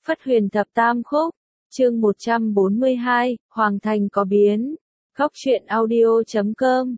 Phất Huyền Thập Tam Khúc, chương 142, Hoàng Thành có biến. Góc truyện audio.com.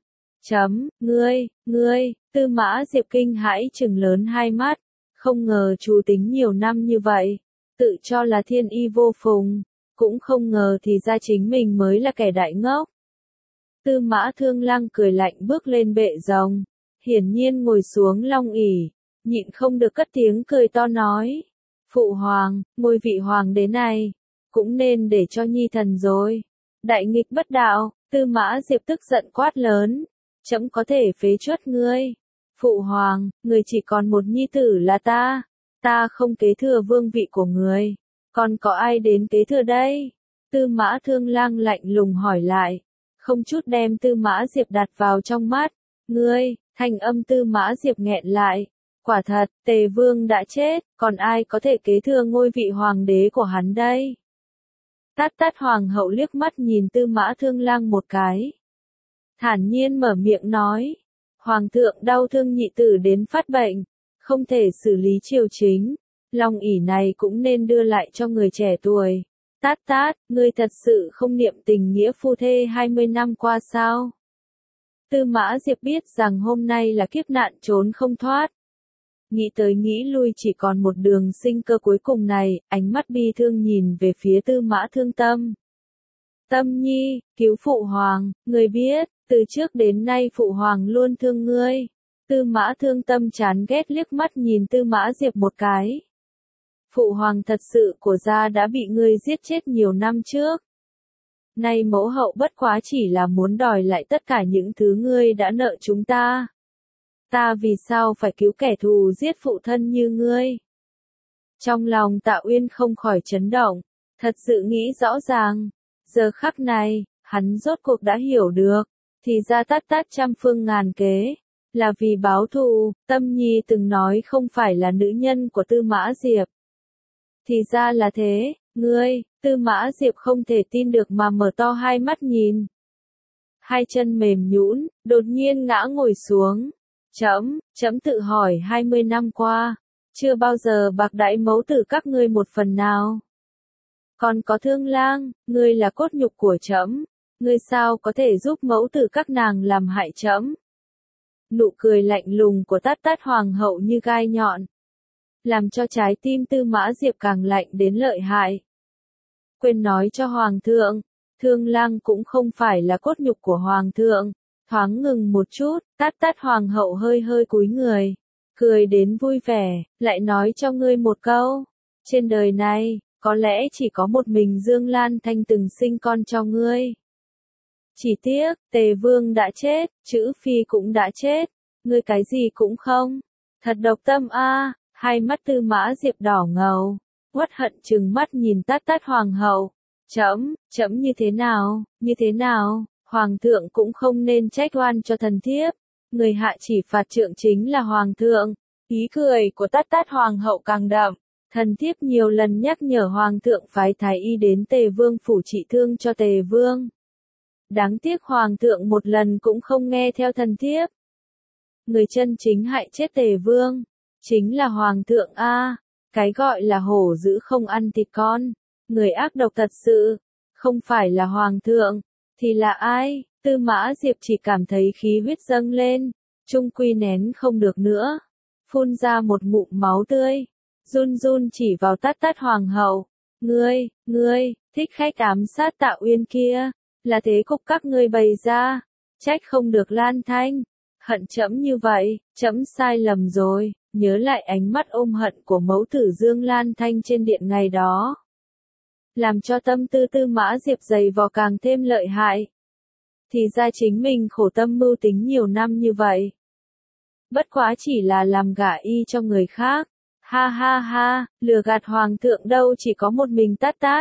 Ngươi, Tư Mã Diệp kinh hãi trừng lớn hai mắt, không ngờ chú tính nhiều năm như vậy, tự cho là thiên y vô phùng, cũng không ngờ thì ra chính mình mới là kẻ đại ngốc. Tư Mã Thương Lăng cười lạnh bước lên bệ rồng, hiển nhiên ngồi xuống long ỷ, nhịn không được cất tiếng cười to nói: Phụ hoàng, ngôi vị hoàng đế này, cũng nên để cho nhi thần rồi. Đại nghịch bất đạo, Tư Mã Diệp tức giận quát lớn: Trẫm có thể phế truất ngươi. Phụ hoàng, người chỉ còn một nhi tử là ta không kế thừa vương vị của người, còn có ai đến kế thừa đây? Tư Mã Thương Lăng lạnh lùng hỏi lại, không chút đem Tư Mã Diệp đặt vào trong mắt. Ngươi, thanh âm Tư Mã Diệp nghẹn lại. Quả thật, Tề Vương đã chết, còn ai có thể kế thừa ngôi vị hoàng đế của hắn đây? Tát Hoàng hậu liếc mắt nhìn Tư Mã Thương Lăng một cái, thản nhiên mở miệng nói: Hoàng thượng đau thương nhị tử đến phát bệnh, không thể xử lý triều chính, long ỷ này cũng nên đưa lại cho người trẻ tuổi. Tát, ngươi thật sự không niệm tình nghĩa phu thê 20 năm qua sao? Tư Mã Diệp biết rằng hôm nay là kiếp nạn trốn không thoát. Nghĩ tới nghĩ lui chỉ còn một đường sinh cơ cuối cùng này, ánh mắt bi thương nhìn về phía Tư Mã Thương Tâm. Tâm nhi, cứu phụ hoàng, người biết, từ trước đến nay phụ hoàng luôn thương ngươi. Tư Mã Thương Tâm chán ghét liếc mắt nhìn Tư Mã Diệp một cái. Phụ hoàng thật sự của gia đã bị ngươi giết chết nhiều năm trước. Nay mẫu hậu bất quá chỉ là muốn đòi lại tất cả những thứ ngươi đã nợ chúng ta. Ta vì sao phải cứu kẻ thù giết phụ thân như ngươi? Trong lòng Tạ Uyên không khỏi chấn động, thật sự nghĩ rõ ràng. Giờ khắc này, hắn rốt cuộc đã hiểu được, thì ra tát trăm phương ngàn kế, là vì báo thù. Tâm nhi từng nói không phải là nữ nhân của Tư Mã Diệp. Thì ra là thế, ngươi. Tư Mã Diệp không thể tin được mà mở to hai mắt nhìn. Hai chân mềm nhũn, đột nhiên ngã ngồi xuống. Chấm tự hỏi 20 năm qua, chưa bao giờ bạc đãi mẫu tử các ngươi một phần nào. Còn có Thương Lang, ngươi là cốt nhục của trẫm, ngươi sao có thể giúp mẫu tử các nàng làm hại trẫm? Nụ cười lạnh lùng của Tát Hoàng hậu như gai nhọn, làm cho trái tim Tư Mã Diệp càng lạnh đến lợi hại. Quên nói cho Hoàng thượng, Thương Lang cũng không phải là cốt nhục của Hoàng thượng. Thoáng ngừng một chút, Tát Hoàng hậu hơi cúi người, cười đến vui vẻ, lại nói cho ngươi một câu. Trên đời này, có lẽ chỉ có một mình Dương Lan Thanh từng sinh con cho ngươi. Chỉ tiếc, Tề Vương đã chết, Chữ Phi cũng đã chết, ngươi cái gì cũng không. Thật độc tâm a. Hai mắt Tư Mã Diệp đỏ ngầu, uất hận trừng mắt nhìn Tát Hoàng hậu. Chấm như thế nào? Hoàng thượng cũng không nên trách oan cho thần thiếp. Người hạ chỉ phạt trượng chính là Hoàng thượng. Ý cười của Tát Hoàng hậu càng đậm. Thần thiếp nhiều lần nhắc nhở Hoàng thượng phái thái y đến Tề Vương phủ trị thương cho Tề Vương. Đáng tiếc Hoàng thượng một lần cũng không nghe theo thần thiếp. Người chân chính hại chết Tề Vương chính là Hoàng thượng a. Cái gọi là hổ dữ không ăn thịt con. Người ác độc thật sự, không phải là Hoàng thượng, thì là ai? Tư Mã Diệp chỉ cảm thấy khí huyết dâng lên, trung quy nén không được nữa, phun ra một ngụm máu tươi, run chỉ vào Tát Hoàng hậu. Ngươi, thích khách ám sát Tạ Uyên kia, là thế cục các ngươi bày ra, trách không được Lan Thanh, hận trẫm như vậy, trẫm sai lầm rồi. Nhớ lại ánh mắt ôm hận của mẫu tử Dương Lan Thanh trên điện ngày đó, làm cho tâm tư Tư Mã Diệp dày vò càng thêm lợi hại. Thì ra chính mình khổ tâm mưu tính nhiều năm như vậy, bất quá chỉ là làm gả y cho người khác. Ha, lừa gạt Hoàng thượng đâu chỉ có một mình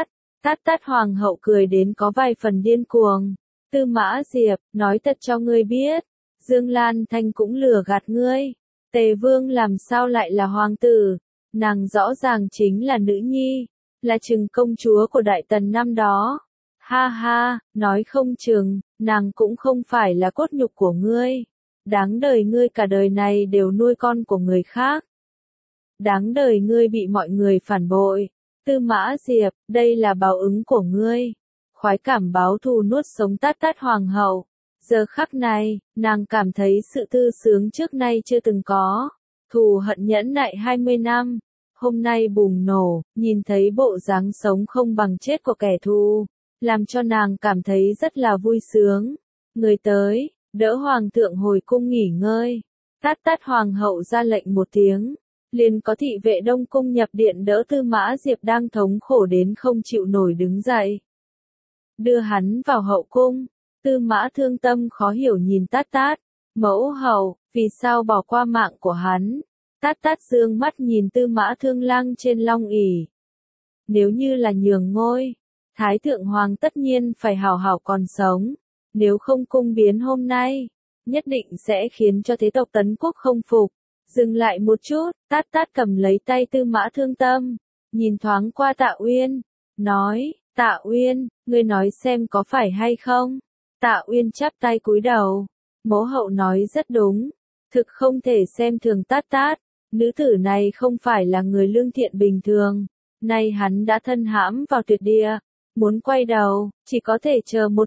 Tát Hoàng hậu cười đến có vài phần điên cuồng. Tư Mã Diệp, nói thật cho ngươi biết, Dương Lan Thanh cũng lừa gạt ngươi. Tề Vương làm sao lại là hoàng tử? Nàng rõ ràng chính là nữ nhi, là Trừng công chúa của Đại Tần năm đó. Ha, nói không chừng, nàng cũng không phải là cốt nhục của ngươi. Đáng đời ngươi cả đời này đều nuôi con của người khác. Đáng đời ngươi bị mọi người phản bội. Tư Mã Diệp, đây là báo ứng của ngươi. Khoái cảm báo thù nuốt sống Tát Tát hoàng hậu. Giờ khắc này, nàng cảm thấy sự thư sướng trước nay chưa từng có. Thù hận nhẫn nại 20 năm. Hôm nay bùng nổ, nhìn thấy bộ dáng sống không bằng chết của kẻ thù, làm cho nàng cảm thấy rất là vui sướng. Người tới, đỡ hoàng thượng hồi cung nghỉ ngơi. Tát Tát hoàng hậu ra lệnh một tiếng, liền có thị vệ Đông cung nhập điện đỡ Tư Mã Diệp đang thống khổ đến không chịu nổi đứng dậy. Đưa hắn vào hậu cung. Tư Mã Thương Tâm khó hiểu nhìn Tát Tát, mẫu hậu, vì sao bỏ qua mạng của hắn? Tát Tát dương mắt nhìn Tư Mã Thương Lang trên long ỷ. Nếu như là nhường ngôi, Thái Thượng Hoàng tất nhiên phải hảo hảo còn sống. Nếu không cung biến hôm nay, nhất định sẽ khiến cho thế tộc Tấn Quốc không phục. Dừng lại một chút, Tát Tát cầm lấy tay Tư Mã Thương Tâm, nhìn thoáng qua Tạ Uyên, nói, Tạ Uyên, ngươi nói xem có phải hay không? Tạ Uyên chắp tay cúi đầu, mẫu hậu nói rất đúng, thực không thể xem thường Tát Tát, nữ tử này không phải là người lương thiện bình thường, nay hắn đã thân hãm vào tuyệt địa, muốn quay đầu, chỉ có thể chờ một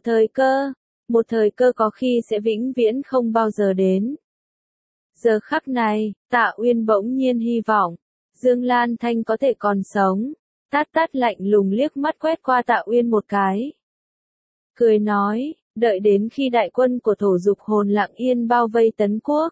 thời cơ có khi sẽ vĩnh viễn không bao giờ đến. Giờ khắc này, Tạ Uyên bỗng nhiên hy vọng, Dương Lan Thanh có thể còn sống. Tát Tát lạnh lùng liếc mắt quét qua Tạ Uyên một cái. Cười nói, đợi đến khi đại quân của Thổ Dục Hồn lặng yên bao vây Tấn Quốc.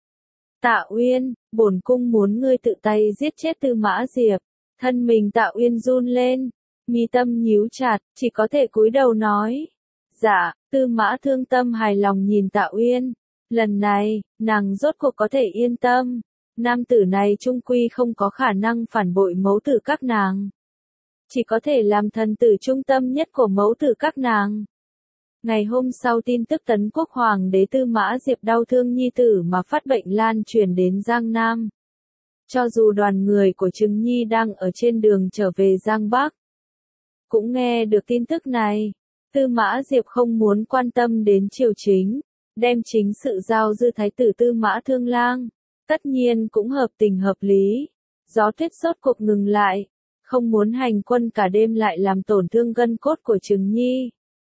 Tạ Uyên, bổn cung muốn ngươi tự tay giết chết Tư Mã Diệp. Thân mình Tạ Uyên run lên, mi tâm nhíu chặt, chỉ có thể cúi đầu nói. Dạ, Tư Mã Thương Tâm hài lòng nhìn Tạ Uyên. Lần này, nàng rốt cuộc có thể yên tâm. Nam tử này trung quy không có khả năng phản bội mẫu tử các nàng. Chỉ có thể làm thần tử trung tâm nhất của mẫu tử các nàng. Ngày hôm sau tin tức Tấn Quốc Hoàng đế Tư Mã Diệp đau thương nhi tử mà phát bệnh lan truyền đến Giang Nam. Cho dù đoàn người của Trừng Nhi đang ở trên đường trở về Giang Bắc, cũng nghe được tin tức này. Tư Mã Diệp không muốn quan tâm đến triều chính, đem chính sự giao dư thái tử Tư Mã Thương Lang. Tất nhiên cũng hợp tình hợp lý. Gió tuyết sốt cuộc ngừng lại, không muốn hành quân cả đêm lại làm tổn thương gân cốt của Trừng Nhi.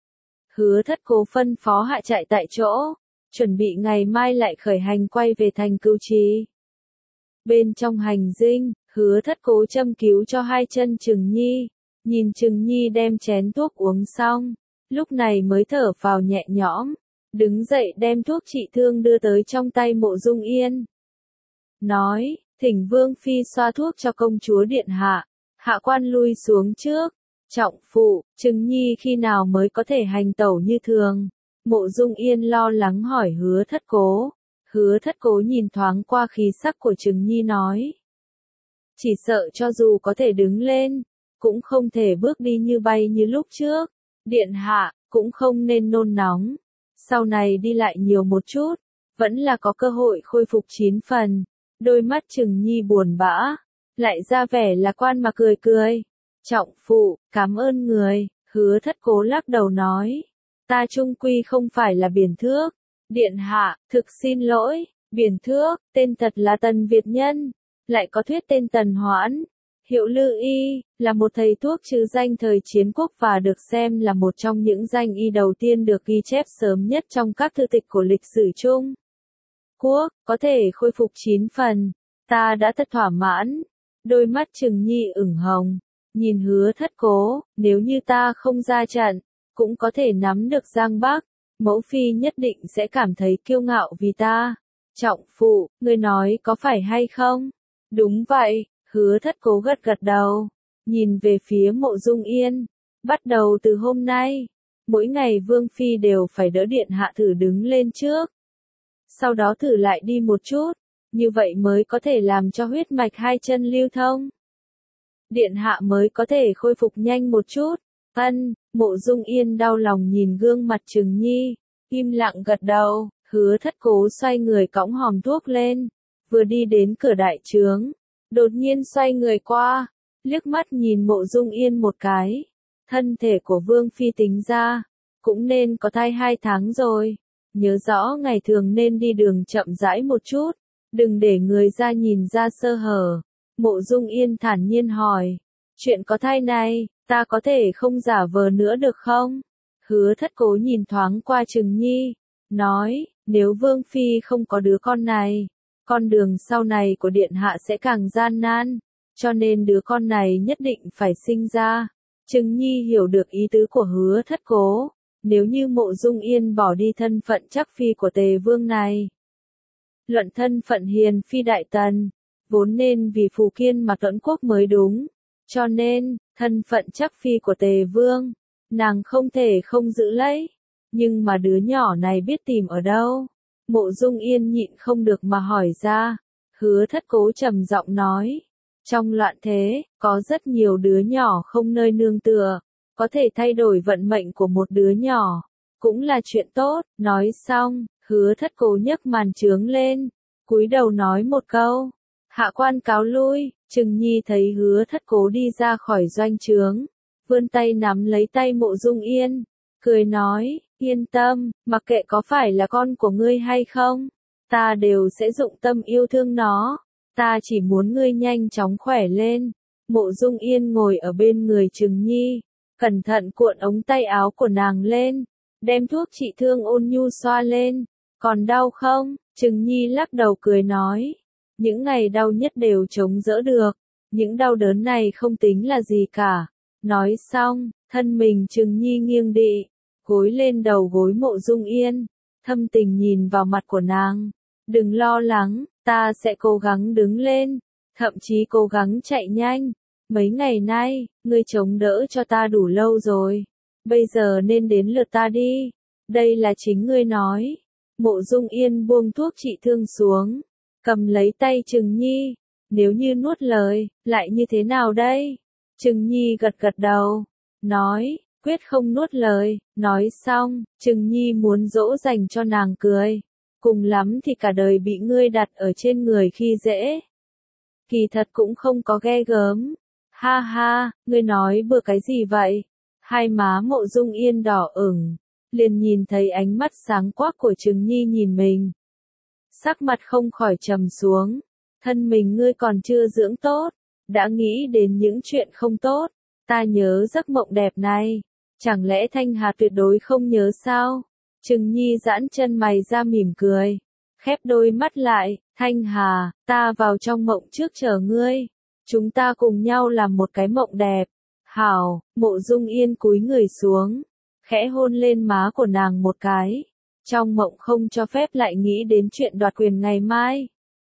Hứa Thất Cố phân phó hạ trại tại chỗ, chuẩn bị ngày mai lại khởi hành quay về thành Cưu Trì. Bên trong hành dinh, Hứa Thất Cố châm cứu cho hai chân Trừng Nhi, nhìn Trừng Nhi đem chén thuốc uống xong, lúc này mới thở phào nhẹ nhõm, đứng dậy đem thuốc trị thương đưa tới trong tay Mộ Dung Yên. Nói, thỉnh Vương Phi xoa thuốc cho công chúa điện hạ, hạ quan lui xuống trước. Trọng phụ, Trừng Nhi khi nào mới có thể hành tẩu như thường? Mộ Dung Yên lo lắng hỏi Hứa Thất Cố. Hứa Thất Cố nhìn thoáng qua khí sắc của Trừng Nhi nói. Chỉ sợ cho dù có thể đứng lên, cũng không thể bước đi như bay như lúc trước. Điện hạ, cũng không nên nôn nóng. Sau này đi lại nhiều một chút, vẫn là có cơ hội khôi phục 9 phần. Đôi mắt Trừng Nhi buồn bã, lại ra vẻ lạc quan mà cười cười. Trọng phụ, cảm ơn người, Hứa Thất Cố lắc đầu nói. Ta trung quy không phải là Biển Thước. Điện hạ, thực xin lỗi, Biển Thước, tên thật là Tần Việt Nhân, lại có thuyết tên Tần Hoãn. Hiệu Lư Y, là một thầy thuốc trừ danh thời chiến quốc và được xem là một trong những danh y đầu tiên được ghi chép sớm nhất trong các thư tịch của lịch sử Trung Quốc, có thể khôi phục 9 phần. Ta đã thật thỏa mãn. Đôi mắt Trừng Nhi ửng hồng, nhìn Hứa Thất Cố, nếu như ta không ra trận, cũng có thể nắm được Giang Bắc, mẫu phi nhất định sẽ cảm thấy kiêu ngạo vì ta. Trọng phụ, ngươi nói có phải hay không? Đúng vậy, Hứa Thất Cố gật gật đầu, nhìn về phía Mộ Dung Yên. Bắt đầu từ hôm nay, mỗi ngày Vương Phi đều phải đỡ điện hạ thử đứng lên trước. Sau đó thử lại đi một chút, như vậy mới có thể làm cho huyết mạch hai chân lưu thông. Điện hạ mới có thể khôi phục nhanh một chút. Mộ Dung Yên đau lòng nhìn gương mặt Trừng Nhi, im lặng gật đầu. Hứa Thất Cố xoay người cõng hòm thuốc lên, vừa đi đến cửa đại trướng, đột nhiên xoay người qua, liếc mắt nhìn Mộ Dung Yên một cái. Thân thể của Vương Phi tính ra, cũng nên có thai 2 tháng rồi, nhớ rõ ngày thường nên đi đường chậm rãi một chút, đừng để người ra nhìn ra sơ hở. Mộ Dung Yên thản nhiên hỏi, chuyện có thai này, ta có thể không giả vờ nữa được không? Hứa Thất Cố nhìn thoáng qua Trừng Nhi, nói, nếu Vương Phi không có đứa con này, con đường sau này của Điện Hạ sẽ càng gian nan, cho nên đứa con này nhất định phải sinh ra. Trừng Nhi hiểu được ý tứ của Hứa Thất Cố, nếu như Mộ Dung Yên bỏ đi thân phận chắc phi của Tề Vương này. Luận thân phận hiền phi đại tần, vốn nên vì phù kiên mà tuẫn quốc mới đúng, cho nên, thân phận chắc phi của Tề Vương, nàng không thể không giữ lấy, nhưng mà đứa nhỏ này biết tìm ở đâu? Mộ Dung Yên nhịn không được mà hỏi ra. Hứa Thất Cố trầm giọng nói, trong loạn thế, có rất nhiều đứa nhỏ không nơi nương tựa, có thể thay đổi vận mệnh của một đứa nhỏ, cũng là chuyện tốt. Nói xong, Hứa Thất Cố nhấc màn trướng lên, cúi đầu nói một câu, hạ quan cáo lui. Trừng Nhi thấy Hứa Thất Cố đi ra khỏi doanh trướng, vươn tay nắm lấy tay Mộ Dung Yên, cười nói, yên tâm, mặc kệ có phải là con của ngươi hay không, ta đều sẽ dụng tâm yêu thương nó, ta chỉ muốn ngươi nhanh chóng khỏe lên. Mộ Dung Yên ngồi ở bên người Trừng Nhi, cẩn thận cuộn ống tay áo của nàng lên, đem thuốc trị thương ôn nhu xoa lên, còn đau không? Trừng Nhi lắc đầu cười nói, những ngày đau nhất đều chống đỡ được, những đau đớn này không tính là gì cả. Nói xong, thân mình Trừng Nhi nghiêng đị, gối lên đầu gối Mộ Dung Yên, thâm tình nhìn vào mặt của nàng, đừng lo lắng, ta sẽ cố gắng đứng lên, thậm chí cố gắng chạy nhanh. Mấy ngày nay, ngươi chống đỡ cho ta đủ lâu rồi, bây giờ nên đến lượt ta đi, đây là chính ngươi nói. Mộ Dung Yên buông thuốc trị thương xuống, cầm lấy tay Trừng Nhi, nếu như nuốt lời, lại như thế nào đây? Trừng Nhi gật gật đầu, nói, quyết không nuốt lời. Nói xong, Trừng Nhi muốn dỗ dành cho nàng cười, cùng lắm thì cả đời bị ngươi đặt ở trên người khi dễ. Kỳ thật cũng không có ghê gớm. Ha ha, ngươi nói bừa cái gì vậy? Hai má Mộ Dung Yên đỏ ửng, liền nhìn thấy ánh mắt sáng quắc của Trừng Nhi nhìn mình. Sắc mặt không khỏi trầm xuống, thân mình ngươi còn chưa dưỡng tốt, đã nghĩ đến những chuyện không tốt, ta nhớ giấc mộng đẹp này, chẳng lẽ Thanh Hà tuyệt đối không nhớ sao? Trừng Nhi giãn chân mày ra mỉm cười, khép đôi mắt lại, Thanh Hà, ta vào trong mộng trước chờ ngươi, chúng ta cùng nhau làm một cái mộng đẹp. Hảo. Mộ Dung Yên cúi người xuống, khẽ hôn lên má của nàng một cái, trong mộng không cho phép lại nghĩ đến chuyện đoạt quyền ngày mai.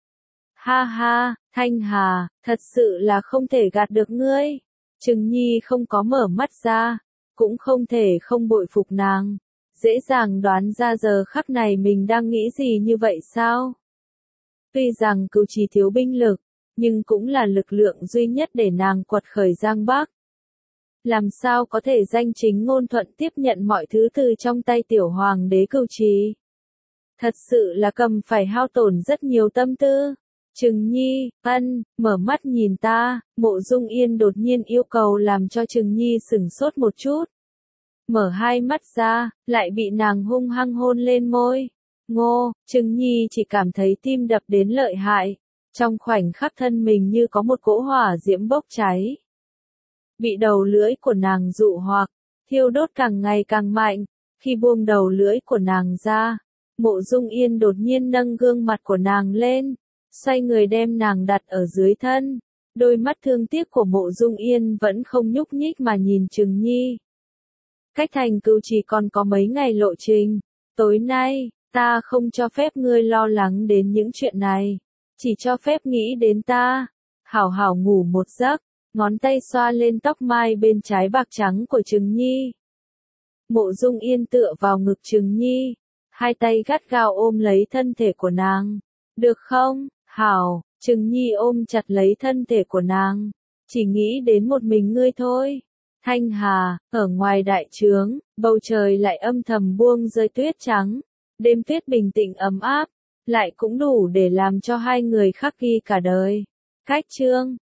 Ha ha, Thanh Hà, thật sự là không thể gạt được ngươi. Trừng Nhi không có mở mắt ra, cũng không thể không bội phục nàng, dễ dàng đoán ra giờ khắc này mình đang nghĩ gì như vậy sao? Tuy rằng Cửu Trì thiếu binh lực, nhưng cũng là lực lượng duy nhất để nàng quật khởi Giang Bắc. Làm sao có thể danh chính ngôn thuận tiếp nhận mọi thứ từ trong tay tiểu hoàng đế Cửu Trì? Thật sự là cầm phải hao tổn rất nhiều tâm tư. Trừng Nhi, mở mắt nhìn ta. Mộ Dung Yên đột nhiên yêu cầu làm cho Trừng Nhi sửng sốt một chút. Mở hai mắt ra, lại bị nàng hung hăng hôn lên môi. Ngô, Trừng Nhi chỉ cảm thấy tim đập đến lợi hại. Trong khoảnh khắc thân mình như có một cỗ hỏa diễm bốc cháy. Bị đầu lưỡi của nàng dụ hoặc, thiêu đốt càng ngày càng mạnh. Khi buông đầu lưỡi của nàng ra, Mộ Dung Yên đột nhiên nâng gương mặt của nàng lên, xoay người đem nàng đặt ở dưới thân. Đôi mắt thương tiếc của Mộ Dung Yên vẫn không nhúc nhích mà nhìn Trừng Nhi. Cách thành Cửu Trì còn có mấy ngày lộ trình, tối nay, ta không cho phép ngươi lo lắng đến những chuyện này, chỉ cho phép nghĩ đến ta. Hảo hảo ngủ một giấc, ngón tay xoa lên tóc mai bên trái bạc trắng của Trừng Nhi. Mộ Dung Yên tựa vào ngực Trừng Nhi, hai tay gắt gao ôm lấy thân thể của nàng. Được không? Hảo. Trừng Nhi ôm chặt lấy thân thể của nàng, chỉ nghĩ đến một mình ngươi thôi. Thanh Hà, ở ngoài đại trướng, bầu trời lại âm thầm buông rơi tuyết trắng, đêm tuyết bình tĩnh ấm áp, lại cũng đủ để làm cho hai người khắc ghi cả đời. Cách chương